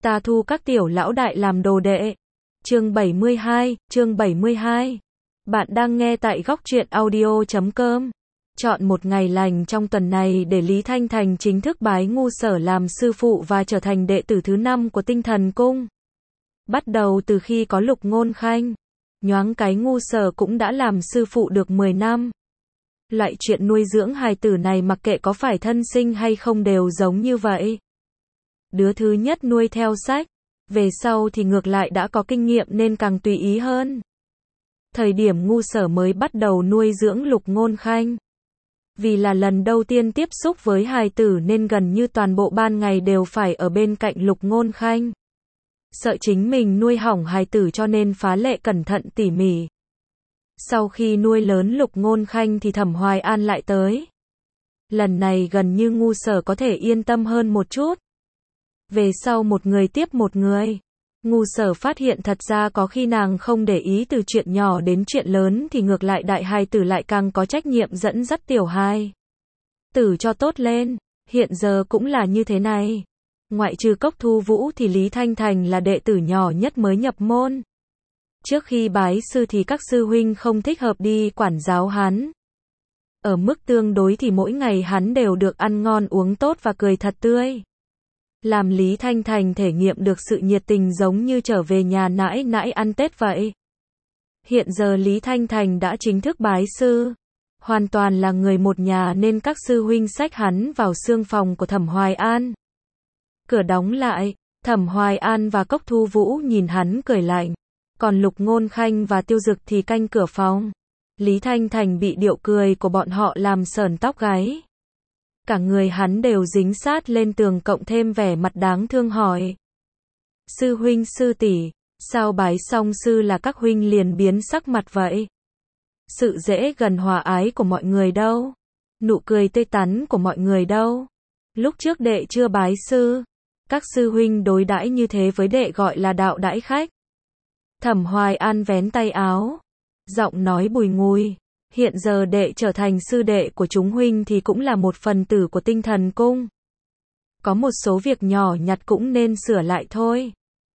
Ta thu các tiểu lão đại làm đồ đệ. Chương 72. Bạn đang nghe tại góc truyện audio.com. Chọn một ngày lành trong tuần này để Lý Thanh Thành chính thức bái Ngu Sở làm sư phụ và trở thành đệ tử thứ 5 của Tinh Thần Cung. Bắt đầu từ khi có Lục Ngôn Khanh, nhoáng cái Ngu Sở cũng đã làm sư phụ được 10 năm. Loại chuyện nuôi dưỡng hài tử này mặc kệ có phải thân sinh hay không đều giống như vậy. Đứa thứ nhất nuôi theo sách, về sau thì ngược lại đã có kinh nghiệm nên càng tùy ý hơn. Thời điểm Ngu Sở mới bắt đầu nuôi dưỡng Lục Ngôn Khanh. Vì là lần đầu tiên tiếp xúc với hài tử nên gần như toàn bộ ban ngày đều phải ở bên cạnh Lục Ngôn Khanh. Sợ chính mình nuôi hỏng hài tử cho nên phá lệ cẩn thận tỉ mỉ. Sau khi nuôi lớn Lục Ngôn Khanh thì Thẩm Hoài An lại tới. Lần này gần như Ngu Sở có thể yên tâm hơn một chút. Về sau một người tiếp một người, Ngu Sở phát hiện thật ra có khi nàng không để ý từ chuyện nhỏ đến chuyện lớn thì ngược lại đại hài tử lại càng có trách nhiệm dẫn dắt tiểu hài tử cho tốt lên. Hiện giờ cũng là như thế này. Ngoại trừ Cốc Thu Vũ thì Lý Thanh Thành là đệ tử nhỏ nhất mới nhập môn. Trước khi bái sư thì các sư huynh không thích hợp đi quản giáo hắn. Ở mức tương đối thì mỗi ngày hắn đều được ăn ngon uống tốt và cười thật tươi. Làm Lý Thanh Thành thể nghiệm được sự nhiệt tình giống như trở về nhà nãi nãi ăn Tết vậy. Hiện giờ Lý Thanh Thành đã chính thức bái sư. Hoàn toàn là người một nhà nên các sư huynh xách hắn vào xương phòng của Thẩm Hoài An. Cửa đóng lại, Thẩm Hoài An và Cốc Thu Vũ nhìn hắn cười lạnh. Còn Lục Ngôn Khanh và Tiêu Dực thì canh cửa phòng. Lý Thanh Thành bị điệu cười của bọn họ làm sởn tóc gáy. Cả người hắn đều dính sát lên tường cộng thêm vẻ mặt đáng thương hỏi. Sư huynh sư tỷ, sao bái xong sư là các huynh liền biến sắc mặt vậy? Sự dễ gần hòa ái của mọi người đâu? Nụ cười tươi tắn của mọi người đâu? Lúc trước đệ chưa bái sư, các sư huynh đối đãi như thế với đệ gọi là đạo đãi khách. Thẩm Hoài An vén tay áo, giọng nói bùi ngùi. Hiện giờ đệ trở thành sư đệ của chúng huynh thì cũng là một phần tử của Tinh Thần Cung. Có một số việc nhỏ nhặt cũng nên sửa lại thôi.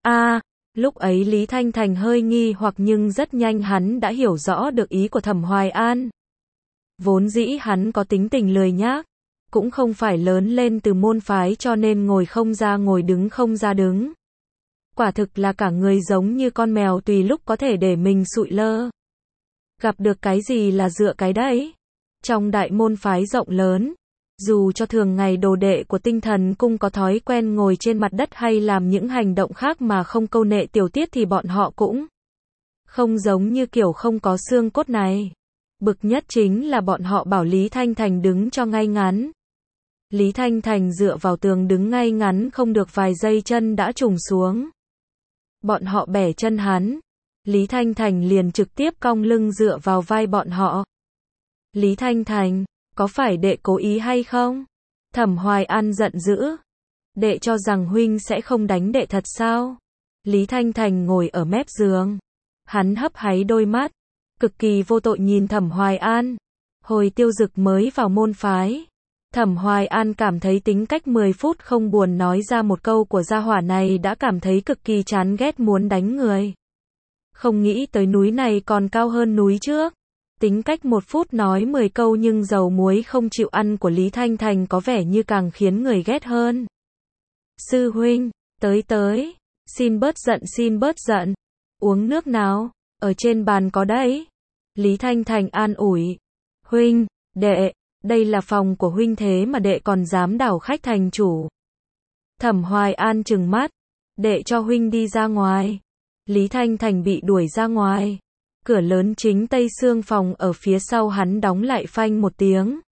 Lúc ấy Lý Thanh Thành hơi nghi hoặc nhưng rất nhanh hắn đã hiểu rõ được ý của Thẩm Hoài An. Vốn dĩ hắn có tính tình lười nhác, cũng không phải lớn lên từ môn phái cho nên ngồi không ra ngồi đứng không ra đứng. Quả thực là cả người giống như con mèo tùy lúc có thể để mình sụi lơ. Gặp được cái gì là dựa cái đấy. Trong đại môn phái rộng lớn, dù cho thường ngày đồ đệ của Tinh Thần Cung có thói quen ngồi trên mặt đất hay làm những hành động khác mà không câu nệ tiểu tiết thì bọn họ cũng không giống như kiểu không có xương cốt này. Bực nhất chính là bọn họ bảo Lý Thanh Thành đứng cho ngay ngắn. Lý Thanh Thành dựa vào tường đứng ngay ngắn không được vài giây chân đã trùng xuống. Bọn họ bẻ chân hắn. Lý Thanh Thành liền trực tiếp cong lưng dựa vào vai bọn họ. Lý Thanh Thành, có phải đệ cố ý hay không? Thẩm Hoài An giận dữ. Đệ cho rằng huynh sẽ không đánh đệ thật sao? Lý Thanh Thành ngồi ở mép giường. Hắn hấp háy đôi mắt, cực kỳ vô tội nhìn Thẩm Hoài An. Hồi Tiêu Dực mới vào môn phái, Thẩm Hoài An cảm thấy tính cách 10 phút không buồn nói ra một câu của gia hỏa này đã cảm thấy cực kỳ chán ghét muốn đánh người. Không nghĩ tới núi này còn cao hơn núi trước. Tính cách 1 phút nói 10 câu nhưng dầu muối không chịu ăn của Lý Thanh Thành có vẻ như càng khiến người ghét hơn. Sư huynh, tới. Xin bớt giận. Uống nước nào, ở trên bàn có đấy. Lý Thanh Thành an ủi. Huynh, đệ, đây là phòng của huynh thế mà đệ còn dám đảo khách thành chủ. Thẩm Hoài An trừng mắt. Đệ cho huynh đi ra ngoài. Lý Thanh Thành bị đuổi ra ngoài. Cửa lớn chính tây xương phòng ở phía sau hắn đóng lại phanh một tiếng.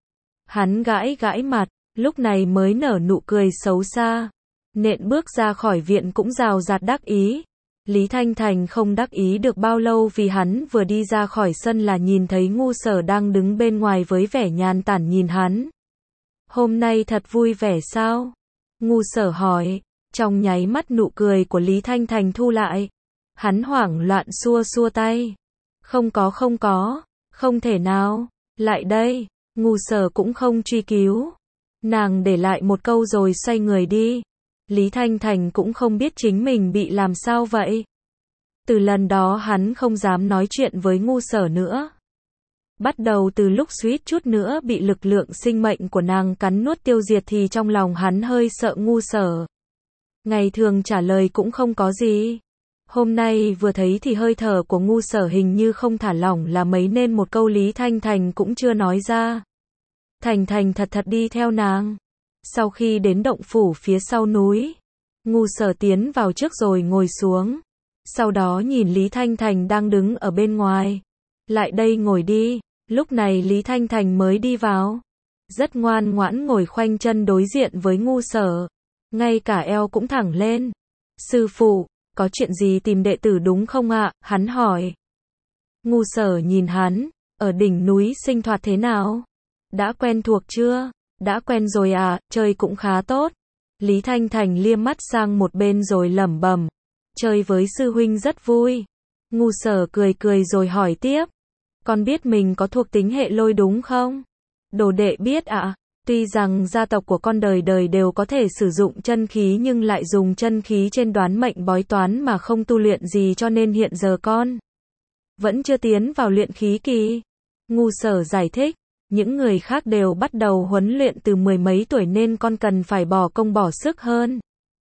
Hắn gãi mặt, lúc này mới nở nụ cười xấu xa. Nện bước ra khỏi viện cũng rào rạt đắc ý. Lý Thanh Thành không đắc ý được bao lâu vì hắn vừa đi ra khỏi sân là nhìn thấy Ngu Sở đang đứng bên ngoài với vẻ nhàn tản nhìn hắn. Hôm nay thật vui vẻ sao? Ngu Sở hỏi. Trong nháy mắt nụ cười của Lý Thanh Thành thu lại. Hắn hoảng loạn xua tay. Không có, không thể nào. Lại đây. Ngu Sở cũng không truy cứu. Nàng để lại một câu rồi xoay người đi. Lý Thanh Thành cũng không biết chính mình bị làm sao vậy. Từ lần đó hắn không dám nói chuyện với Ngu Sở nữa. Bắt đầu từ lúc suýt chút nữa bị lực lượng sinh mệnh của nàng cắn nuốt tiêu diệt thì trong lòng hắn hơi sợ Ngu Sở. Ngày thường trả lời cũng không có gì. Hôm nay vừa thấy thì hơi thở của Ngu Sở hình như không thả lỏng là mấy nên một câu Lý Thanh Thành cũng chưa nói ra. Thành Thành thật thật đi theo nàng. Sau khi đến động phủ phía sau núi, Ngu Sở tiến vào trước rồi ngồi xuống. Sau đó nhìn Lý Thanh Thành đang đứng ở bên ngoài. Lại đây ngồi đi. Lúc này Lý Thanh Thành mới đi vào. Rất ngoan ngoãn ngồi khoanh chân đối diện với Ngu Sở. Ngay cả eo cũng thẳng lên. Sư phụ, có chuyện gì tìm đệ tử đúng không ạ? Hắn hỏi. Ngu Sở nhìn hắn. Ở đỉnh núi sinh hoạt thế nào? Đã quen thuộc chưa? Đã quen rồi à, chơi cũng khá tốt. Lý Thanh Thành liếc mắt sang một bên rồi lẩm bẩm. Chơi với sư huynh rất vui. Ngu Sở cười cười rồi hỏi tiếp. Con biết mình có thuộc tính hệ lôi đúng không? Đồ đệ biết ạ. Tuy rằng gia tộc của con đời đời đều có thể sử dụng chân khí nhưng lại dùng chân khí trên đoán mệnh bói toán mà không tu luyện gì cho nên hiện giờ con vẫn chưa tiến vào luyện khí kỳ. Ngu Sở giải thích. Những người khác đều bắt đầu huấn luyện từ mười mấy tuổi nên con cần phải bỏ công bỏ sức hơn.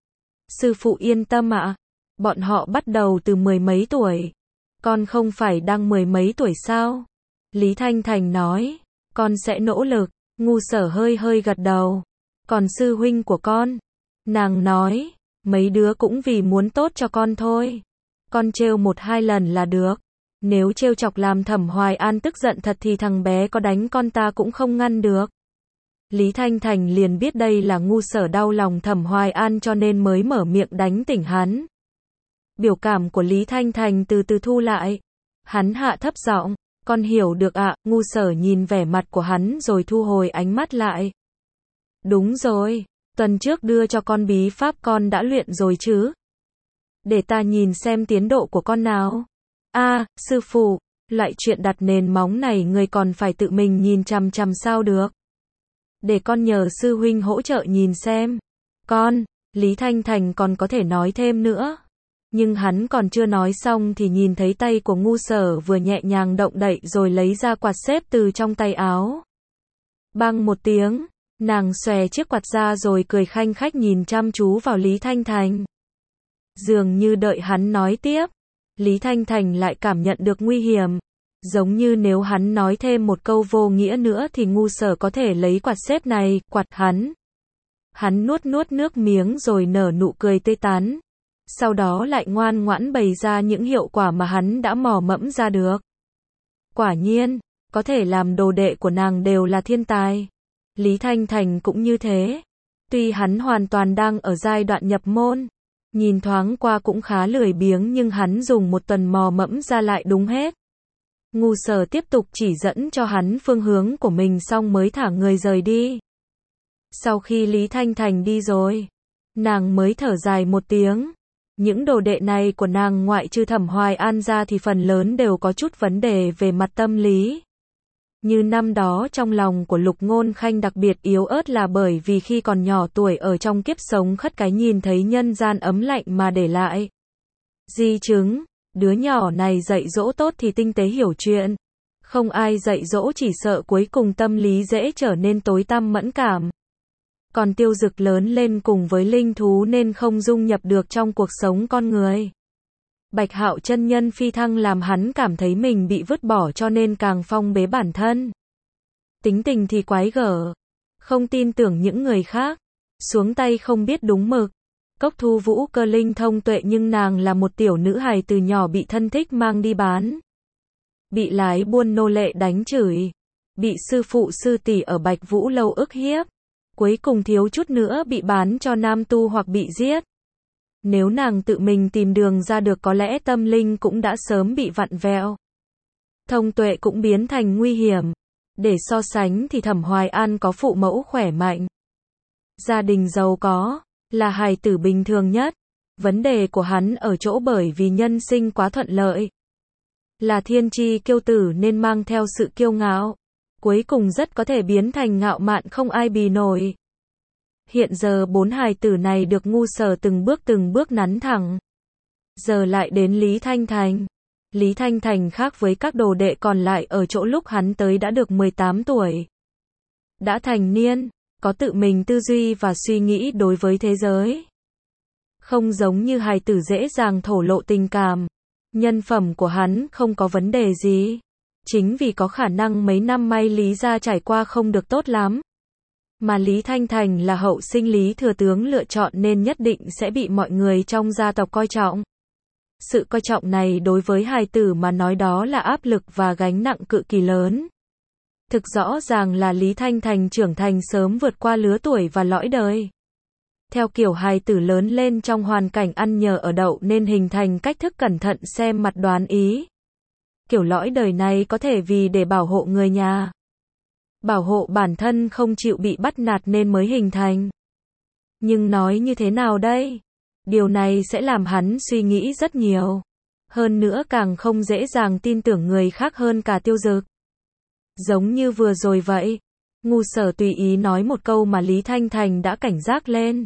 Sư phụ yên tâm ạ. Bọn họ bắt đầu từ mười mấy tuổi. Con không phải đang mười mấy tuổi sao? Lý Thanh Thành nói. Con sẽ nỗ lực. Ngu Sở hơi hơi gật đầu. Còn sư huynh của con? Nàng nói. Mấy đứa cũng vì muốn tốt cho con thôi. Con trêu một hai lần là được. Nếu trêu chọc làm Thẩm Hoài An tức giận thật thì thằng bé có đánh con ta cũng không ngăn được. Lý Thanh Thành liền biết đây là Ngu Sở đau lòng Thẩm Hoài An cho nên mới mở miệng đánh tỉnh hắn. Biểu cảm của Lý Thanh Thành từ từ thu lại. Hắn hạ thấp giọng. Con hiểu được ạ. Ngu Sở nhìn vẻ mặt của hắn rồi thu hồi ánh mắt lại. Đúng rồi. Tuần trước đưa cho con bí pháp con đã luyện rồi chứ? Để ta nhìn xem tiến độ của con nào. Sư phụ, loại chuyện đặt nền móng này người còn phải tự mình nhìn chằm chằm sao được. Để con nhờ sư huynh hỗ trợ nhìn xem. Con, Lý Thanh Thành còn có thể nói thêm nữa. Nhưng hắn còn chưa nói xong thì nhìn thấy tay của Ngu Sở vừa nhẹ nhàng động đậy rồi lấy ra quạt xếp từ trong tay áo. Bang một tiếng, nàng xòe chiếc quạt ra rồi cười khanh khách nhìn chăm chú vào Lý Thanh Thành. Dường như đợi hắn nói tiếp. Lý Thanh Thành lại cảm nhận được nguy hiểm. Giống như nếu hắn nói thêm một câu vô nghĩa nữa thì Ngu Sở có thể lấy quạt xếp này, quạt hắn. Hắn nuốt nuốt nước miếng rồi nở nụ cười tươi tắn. Sau đó lại ngoan ngoãn bày ra những hiệu quả mà hắn đã mò mẫm ra được. Quả nhiên, có thể làm đồ đệ của nàng đều là thiên tài. Lý Thanh Thành cũng như thế. Tuy hắn hoàn toàn đang ở giai đoạn nhập môn. Nhìn thoáng qua cũng khá lười biếng nhưng hắn dùng một tuần mò mẫm ra lại đúng hết. Ngu Sở tiếp tục chỉ dẫn cho hắn phương hướng của mình xong mới thả người rời đi. Sau khi Lý Thanh Thành đi rồi, nàng mới thở dài một tiếng. Những đồ đệ này của nàng ngoại trừ Thẩm Hoài An ra thì phần lớn đều có chút vấn đề về mặt tâm lý. Như năm đó trong lòng của Lục Ngôn Khanh đặc biệt yếu ớt là bởi vì khi còn nhỏ tuổi ở trong kiếp sống khất cái nhìn thấy nhân gian ấm lạnh mà để lại di chứng. Đứa nhỏ này dạy dỗ tốt thì tinh tế hiểu chuyện. Không ai dạy dỗ chỉ sợ cuối cùng tâm lý dễ trở nên tối tăm mẫn cảm. Còn Tiêu Dực lớn lên cùng với linh thú nên không dung nhập được trong cuộc sống con người. Bạch Hạo chân nhân phi thăng làm hắn cảm thấy mình bị vứt bỏ cho nên càng phong bế bản thân. Tính tình thì quái gở, không tin tưởng những người khác, xuống tay không biết đúng mực. Cốc Thu Vũ cơ linh thông tuệ nhưng nàng là một tiểu nữ hài từ nhỏ bị thân thích mang đi bán. Bị lái buôn nô lệ đánh chửi, bị sư phụ sư tỷ ở Bạch Vũ lâu ức hiếp. Cuối cùng thiếu chút nữa bị bán cho nam tu hoặc bị giết. Nếu nàng tự mình tìm đường ra được có lẽ tâm linh cũng đã sớm bị vặn vẹo. Thông tuệ cũng biến thành nguy hiểm. Để so sánh thì Thẩm Hoài An có phụ mẫu khỏe mạnh. Gia đình giàu có, là hài tử bình thường nhất. Vấn đề của hắn ở chỗ bởi vì nhân sinh quá thuận lợi. Là thiên chi kiêu tử nên mang theo sự kiêu ngạo. Cuối cùng rất có thể biến thành ngạo mạn không ai bì nổi. Hiện giờ 4 hài tử này được Ngu Sở từng bước nắn thẳng. Giờ lại đến Lý Thanh Thành. Lý Thanh Thành khác với các đồ đệ còn lại ở chỗ lúc hắn tới đã được 18 tuổi. Đã thành niên, có tự mình tư duy và suy nghĩ đối với thế giới. Không giống như hài tử dễ dàng thổ lộ tình cảm. Nhân phẩm của hắn không có vấn đề gì. Chính vì có khả năng mấy năm may Lý gia trải qua không được tốt lắm. Mà Lý Thanh Thành là hậu sinh Lý thừa tướng lựa chọn nên nhất định sẽ bị mọi người trong gia tộc coi trọng. Sự coi trọng này đối với hài tử mà nói đó là áp lực và gánh nặng cực kỳ lớn. Thực rõ ràng là Lý Thanh Thành trưởng thành sớm vượt qua lứa tuổi và lõi đời. Theo kiểu hài tử lớn lên trong hoàn cảnh ăn nhờ ở đậu nên hình thành cách thức cẩn thận xem mặt đoán ý. Kiểu lõi đời này có thể vì để bảo hộ người nhà, bảo hộ bản thân không chịu bị bắt nạt nên mới hình thành. Nhưng nói như thế nào đây? Điều này sẽ làm hắn suy nghĩ rất nhiều. Hơn nữa càng không dễ dàng tin tưởng người khác hơn cả Tiêu Dực. Giống như vừa rồi vậy. Ngu Sở tùy ý nói một câu mà Lý Thanh Thành đã cảnh giác lên.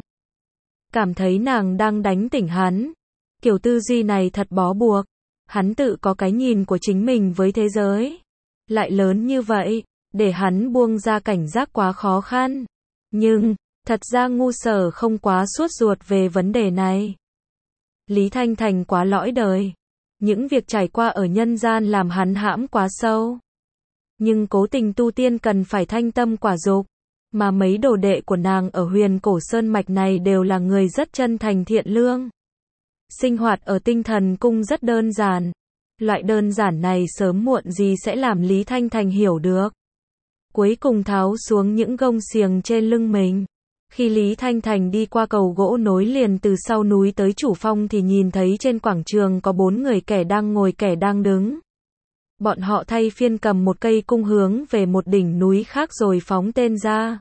Cảm thấy nàng đang đánh tỉnh hắn. Kiểu tư duy này thật bó buộc. Hắn tự có cái nhìn của chính mình với thế giới. Lại lớn như vậy, để hắn buông ra cảnh giác quá khó khăn. Nhưng, thật ra Ngu Sở không quá sốt ruột về vấn đề này. Lý Thanh Thành quá lõi đời. Những việc trải qua ở nhân gian làm hắn hãm quá sâu. Nhưng cố tình tu tiên cần phải thanh tâm quả dục. Mà mấy đồ đệ của nàng ở Huyền Cổ Sơn Mạch này đều là người rất chân thành thiện lương. Sinh hoạt ở Tinh Thần Cung rất đơn giản. Loại đơn giản này sớm muộn gì sẽ làm Lý Thanh Thành hiểu được. Cuối cùng tháo xuống những gông xiềng trên lưng mình. Khi Lý Thanh Thành đi qua cầu gỗ nối liền từ sau núi tới chủ phong thì nhìn thấy trên quảng trường có 4 người, kẻ đang ngồi kẻ đang đứng. Bọn họ thay phiên cầm một cây cung hướng về một đỉnh núi khác rồi phóng tên ra.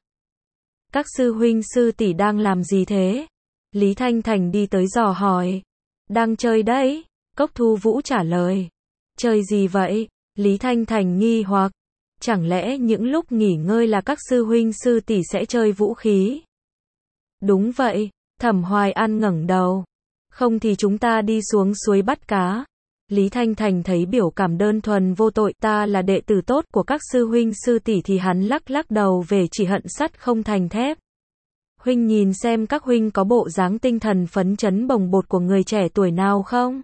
Các sư huynh sư tỷ đang làm gì thế? Lý Thanh Thành đi tới dò hỏi. Đang chơi đấy, Cốc Thu Vũ trả lời. Chơi gì vậy? Lý Thanh Thành nghi hoặc. Chẳng lẽ những lúc nghỉ ngơi là các sư huynh sư tỷ sẽ chơi vũ khí? Đúng vậy, Thẩm Hoài An ngẩng đầu. Không thì chúng ta đi xuống suối bắt cá. Lý Thanh Thành thấy biểu cảm đơn thuần vô tội, ta là đệ tử tốt của các sư huynh sư tỷ thì hắn lắc lắc đầu về chỉ hận sắt không thành thép. Huynh nhìn xem các huynh có bộ dáng tinh thần phấn chấn bồng bột của người trẻ tuổi nào không?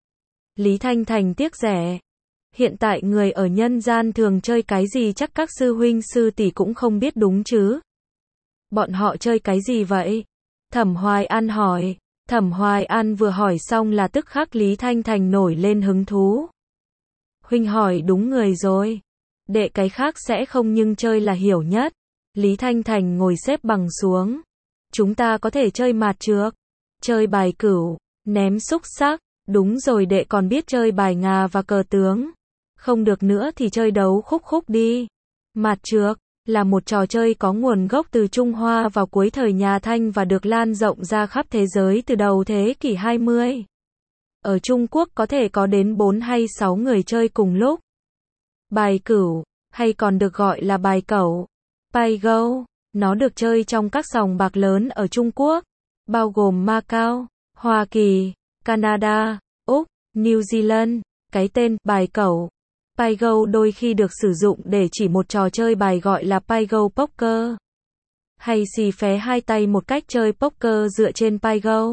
Lý Thanh Thành tiếc rẻ. Hiện tại người ở nhân gian thường chơi cái gì chắc các sư huynh sư tỷ cũng không biết đúng chứ? Bọn họ chơi cái gì vậy? Thẩm Hoài An hỏi. Thẩm Hoài An vừa hỏi xong là tức khắc Lý Thanh Thành nổi lên hứng thú. Huynh hỏi đúng người rồi. Đệ cái khác sẽ không nhưng chơi là hiểu nhất. Lý Thanh Thành ngồi xếp bằng xuống. Chúng ta có thể chơi mạt trược, chơi bài cửu, ném xúc xắc. Đúng rồi, đệ còn biết chơi bài ngà và cờ tướng. Không được nữa thì chơi đấu khúc khúc đi. Mạt trược là một trò chơi có nguồn gốc từ Trung Hoa vào cuối thời nhà Thanh và được lan rộng ra khắp thế giới từ đầu thế kỷ 20. Ở Trung Quốc có thể có đến 4 hay 6 người chơi cùng lúc. Bài cửu, hay còn được gọi là bài cẩu, pai go, nó được chơi trong các sòng bạc lớn ở Trung Quốc, bao gồm Macau, Hoa Kỳ, Canada, Úc, New Zealand. Cái tên bài cẩu, pai go đôi khi được sử dụng để chỉ một trò chơi bài gọi là pai go poker. Hay xì phé hai tay một cách chơi poker dựa trên pai go.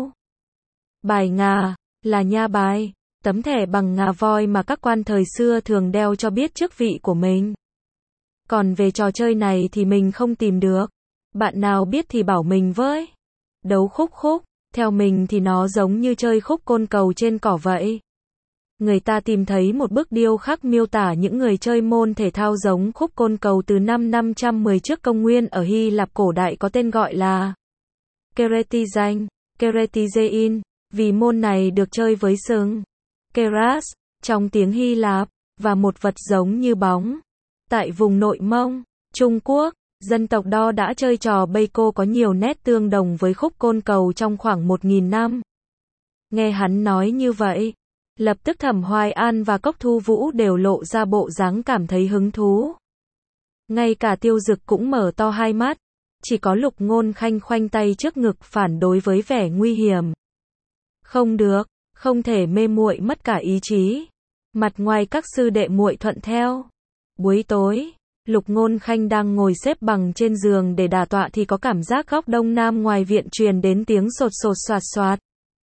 Bài ngà là nha bài, tấm thẻ bằng ngà voi mà các quan thời xưa thường đeo cho biết chức vị của mình. Còn về trò chơi này thì mình không tìm được. Bạn nào biết thì bảo mình với. Đấu khúc khúc, theo mình thì nó giống như chơi khúc côn cầu trên cỏ vậy. Người ta tìm thấy một bức điêu khắc miêu tả những người chơi môn thể thao giống khúc côn cầu từ năm 510 trước công nguyên ở Hy Lạp cổ đại có tên gọi là Keretizan, Keretizein, vì môn này được chơi với sừng Keras trong tiếng Hy Lạp và một vật giống như bóng. Tại vùng Nội Mông, Trung Quốc, dân tộc Đo đã chơi trò Beiko có nhiều nét tương đồng với khúc côn cầu trong khoảng 1000 năm. Nghe hắn nói như vậy, lập tức Thẩm Hoài An và Cốc Thu Vũ đều lộ ra bộ dáng cảm thấy hứng thú. Ngay cả Tiêu Dực cũng mở to hai mắt. Chỉ có Lục Ngôn Khanh khoanh tay trước ngực phản đối với vẻ nguy hiểm. Không được, không thể mê muội mất cả ý chí. Mặt ngoài các sư đệ muội thuận theo. Buổi tối, Lục Ngôn Khanh đang ngồi xếp bằng trên giường để đả tọa thì có cảm giác góc đông nam ngoài viện truyền đến tiếng sột sột soạt soạt.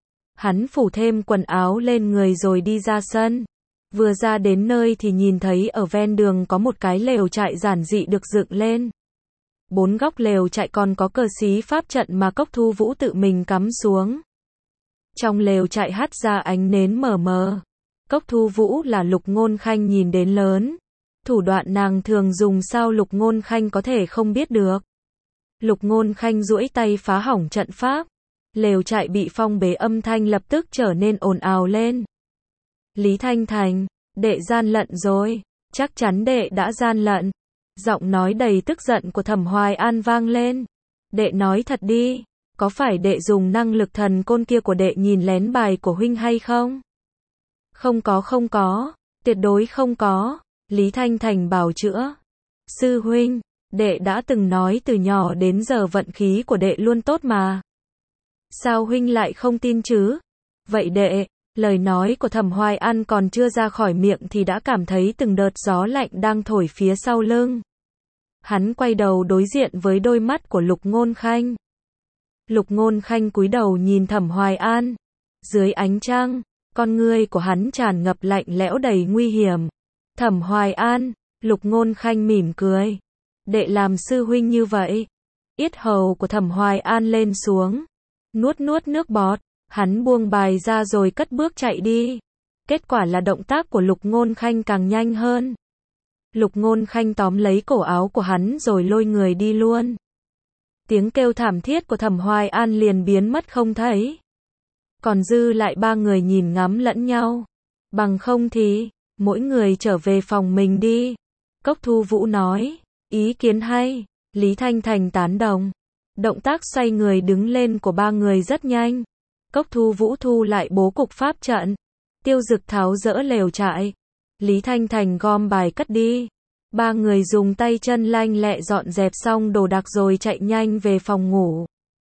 Hắn phủ thêm quần áo lên người rồi đi ra sân. Vừa ra đến nơi thì nhìn thấy ở ven đường có một cái lều trại giản dị được dựng lên. 4 góc lều trại còn có cờ xí pháp trận mà Cốc Thu Vũ tự mình cắm xuống. Trong lều trại hắt ra ánh nến mờ mờ. Cốc Thu Vũ là Lục Ngôn Khanh nhìn đến lớn. Thủ đoạn nàng thường dùng sao Lục Ngôn Khanh có thể không biết được. Lục Ngôn Khanh duỗi tay phá hỏng trận pháp. Lều trại bị phong bế, âm thanh lập tức trở nên ồn ào lên. Lý Thanh Thành, đệ gian lận rồi. Chắc chắn đệ đã gian lận. Giọng nói đầy tức giận của Thẩm Hoài An vang lên. Đệ nói thật đi, có phải đệ dùng năng lực thần côn kia của đệ nhìn lén bài của huynh hay không? Không có, tuyệt đối không có. Lý Thanh Thành bào chữa. Sư huynh, đệ đã từng nói từ nhỏ đến giờ vận khí của đệ luôn tốt mà. Sao huynh lại không tin chứ? Vậy đệ, lời nói của Thẩm Hoài An còn chưa ra khỏi miệng thì đã cảm thấy từng đợt gió lạnh đang thổi phía sau lưng. Hắn quay đầu đối diện với đôi mắt của Lục Ngôn Khanh. Lục Ngôn Khanh cúi đầu nhìn Thẩm Hoài An. Dưới ánh trăng, con ngươi của hắn tràn ngập lạnh lẽo đầy nguy hiểm. Thẩm Hoài An, Lục Ngôn Khanh mỉm cười. Đệ làm sư huynh như vậy. Yết hầu của Thẩm Hoài An lên xuống. Nuốt nước bọt, hắn buông bài ra rồi cất bước chạy đi. Kết quả là động tác của Lục Ngôn Khanh càng nhanh hơn. Lục Ngôn Khanh tóm lấy cổ áo của hắn rồi lôi người đi luôn. Tiếng kêu thảm thiết của Thẩm Hoài An liền biến mất không thấy. Còn dư lại 3 người nhìn ngắm lẫn nhau. Bằng không thì, mỗi người trở về phòng mình đi. Cốc Thu Vũ nói, ý kiến hay. Lý Thanh Thành tán đồng. Động tác xoay người đứng lên của 3 người rất nhanh. Cốc Thu Vũ thu lại bố cục pháp trận. Tiêu Dực tháo dỡ lều trại. Lý Thanh Thành gom bài cất đi. 3 người dùng tay chân lanh lẹ dọn dẹp xong đồ đạc rồi chạy nhanh về phòng ngủ.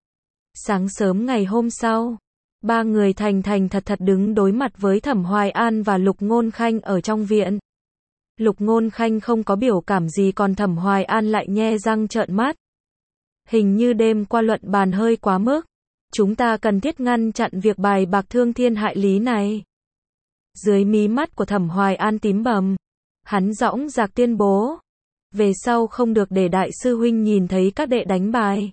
Sáng sớm ngày hôm sau, 3 người thành thật đứng đối mặt với Thẩm Hoài An và Lục Ngôn Khanh ở trong viện. Lục Ngôn Khanh không có biểu cảm gì, còn Thẩm Hoài An lại nhe răng trợn mắt. Hình như đêm qua luận bàn hơi quá mức. Chúng ta cần thiết ngăn chặn việc bài bạc thương thiên hại lý này. Dưới mí mắt của Thẩm Hoài An tím bầm, hắn dõng dạc tuyên bố. Về sau không được để đại sư huynh nhìn thấy các đệ đánh bài.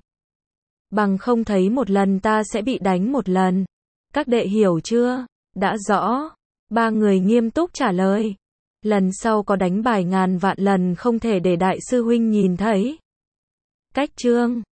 Bằng không thấy một lần ta sẽ bị đánh một lần. Các đệ hiểu chưa? Đã rõ. 3 người nghiêm túc trả lời. Lần sau có đánh bài ngàn vạn lần không thể để đại sư huynh nhìn thấy. Cách chương